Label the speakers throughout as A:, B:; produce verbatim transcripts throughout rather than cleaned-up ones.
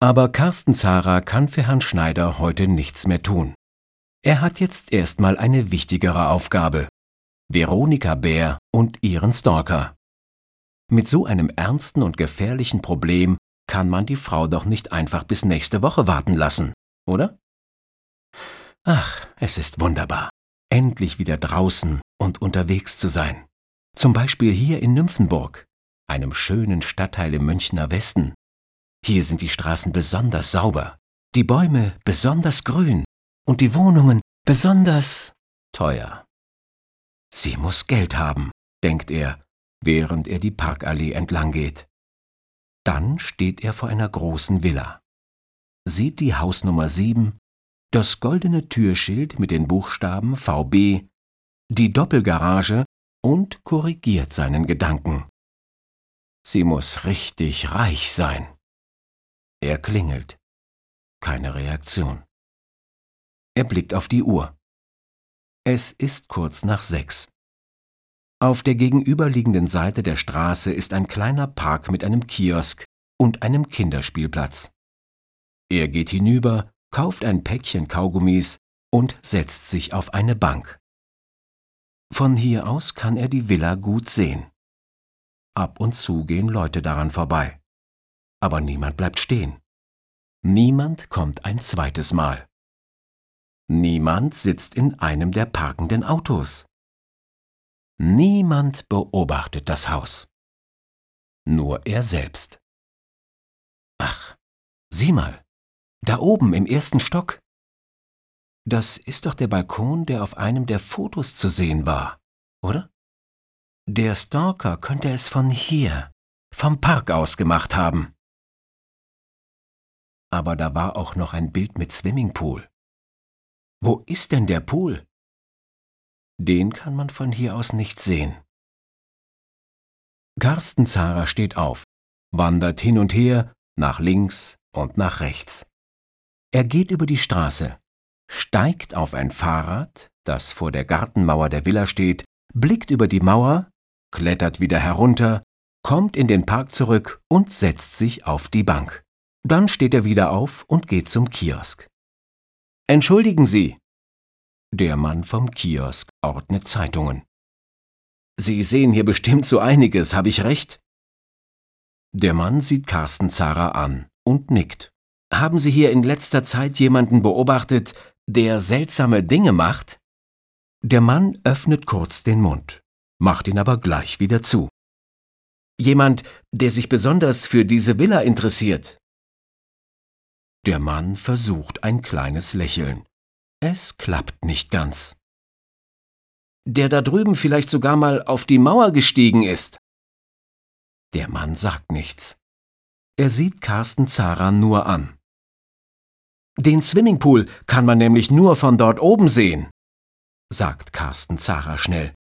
A: Aber Carsten Zara kann für Herrn Schneider heute nichts mehr tun. Er hat jetzt erstmal eine wichtigere Aufgabe: Veronika Bär und ihren Stalker. Mit so einem ernsten und gefährlichen Problem kann man die Frau doch nicht einfach bis nächste Woche warten lassen, oder? Ach, es ist wunderbar, endlich wieder draußen und unterwegs zu sein. Zum Beispiel hier in Nymphenburg, einem schönen Stadtteil im Münchner Westen. Hier sind die Straßen besonders sauber, die Bäume besonders grün und die Wohnungen besonders teuer. Sie muss Geld haben, denkt er, während er die Parkallee entlang geht. Dann steht er vor einer großen Villa, sieht die Hausnummer sieben, das goldene Türschild mit den Buchstaben V B, die Doppelgarage und korrigiert seinen Gedanken. Sie muss richtig reich sein. Er klingelt. Keine Reaktion. Er blickt auf die Uhr. Es ist kurz nach sechs. Auf der gegenüberliegenden Seite der Straße ist ein kleiner Park mit einem Kiosk und einem Kinderspielplatz. Er geht hinüber, kauft ein Päckchen Kaugummis und setzt sich auf eine Bank. Von hier aus kann er die Villa gut sehen. Ab und zu gehen Leute daran vorbei. Aber niemand bleibt stehen. Niemand kommt ein zweites Mal. Niemand sitzt in einem der parkenden Autos. Niemand beobachtet das Haus. Nur er selbst. Ach, sieh mal, da oben im ersten Stock. Das ist doch der Balkon, der auf einem der Fotos zu sehen war, oder? Der Stalker könnte es von hier, vom Park aus gemacht haben. Aber da war auch noch ein Bild mit Swimmingpool. Wo ist denn der Pool? Den kann man von hier aus nicht sehen. Carsten Zara steht auf, wandert hin und her, nach links und nach rechts. Er geht über die Straße, steigt auf ein Fahrrad, das vor der Gartenmauer der Villa steht, blickt über die Mauer, klettert wieder herunter, kommt in den Park zurück und setzt sich auf die Bank. Dann steht er wieder auf und geht zum Kiosk. »Entschuldigen Sie!« Der Mann vom Kiosk ordnet Zeitungen. »Sie sehen hier bestimmt so einiges, habe ich recht?« Der Mann sieht Carsten Zara an und nickt. »Haben Sie hier in letzter Zeit jemanden beobachtet, der seltsame Dinge macht?« Der Mann öffnet kurz den Mund, macht ihn aber gleich wieder zu. »Jemand, der sich besonders für diese Villa interessiert?« Der Mann versucht ein kleines Lächeln. Es klappt nicht ganz. »Der da drüben vielleicht sogar mal auf die Mauer gestiegen ist?« Der Mann sagt nichts. Er sieht Carsten Zara nur an. »Den Swimmingpool kann man nämlich nur von dort oben sehen«, sagt Carsten Zara schnell.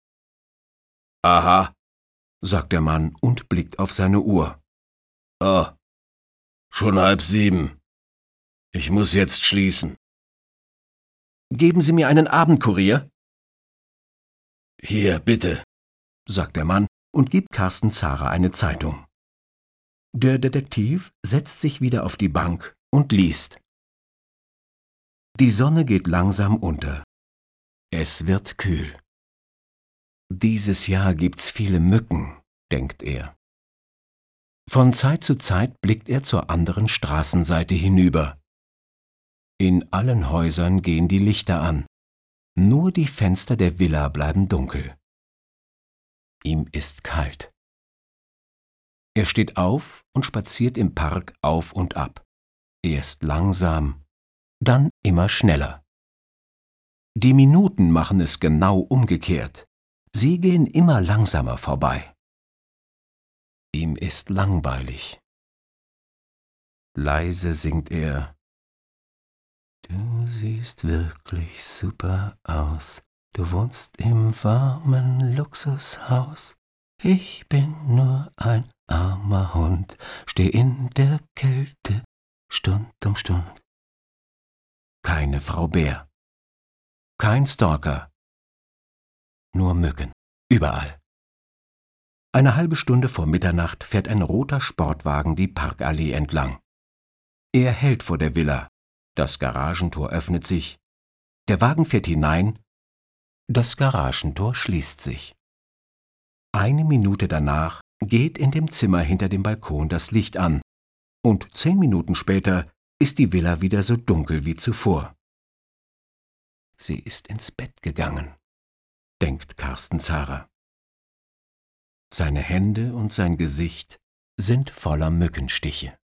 A: »Aha«, sagt der Mann und blickt auf seine Uhr. »Ah, schon halb sieben. Ich muss jetzt schließen.« »Geben Sie mir einen Abendkurier?« »Hier, bitte«, sagt der Mann und gibt Carsten Zara eine Zeitung. Der Detektiv setzt sich wieder auf die Bank und liest. Die Sonne geht langsam unter. Es wird kühl. Dieses Jahr gibt's viele Mücken, denkt er. Von Zeit zu Zeit blickt er zur anderen Straßenseite hinüber. In allen Häusern gehen die Lichter an. Nur die Fenster der Villa bleiben dunkel. Ihm ist kalt. Er steht auf und spaziert im Park auf und ab. Erst langsam, dann immer schneller. Die Minuten machen es genau umgekehrt. Sie gehen immer langsamer vorbei. Ihm ist langweilig. Leise singt er: Du siehst wirklich super aus. Du wohnst im warmen Luxushaus. Ich bin nur ein armer Hund, steh in der Kälte Stund um Stund. Keine Frau Bär. Kein Stalker. Nur Mücken. Überall. Eine halbe Stunde vor Mitternacht fährt ein roter Sportwagen die Parkallee entlang. Er hält vor der Villa. Das Garagentor öffnet sich. Der Wagen fährt hinein. Das Garagentor schließt sich. Eine Minute danach geht in dem Zimmer hinter dem Balkon das Licht an. Und zehn Minuten später ist die Villa wieder so dunkel wie zuvor. Sie ist ins Bett gegangen, denkt Carsten Zahrer. Seine Hände und sein Gesicht sind voller Mückenstiche.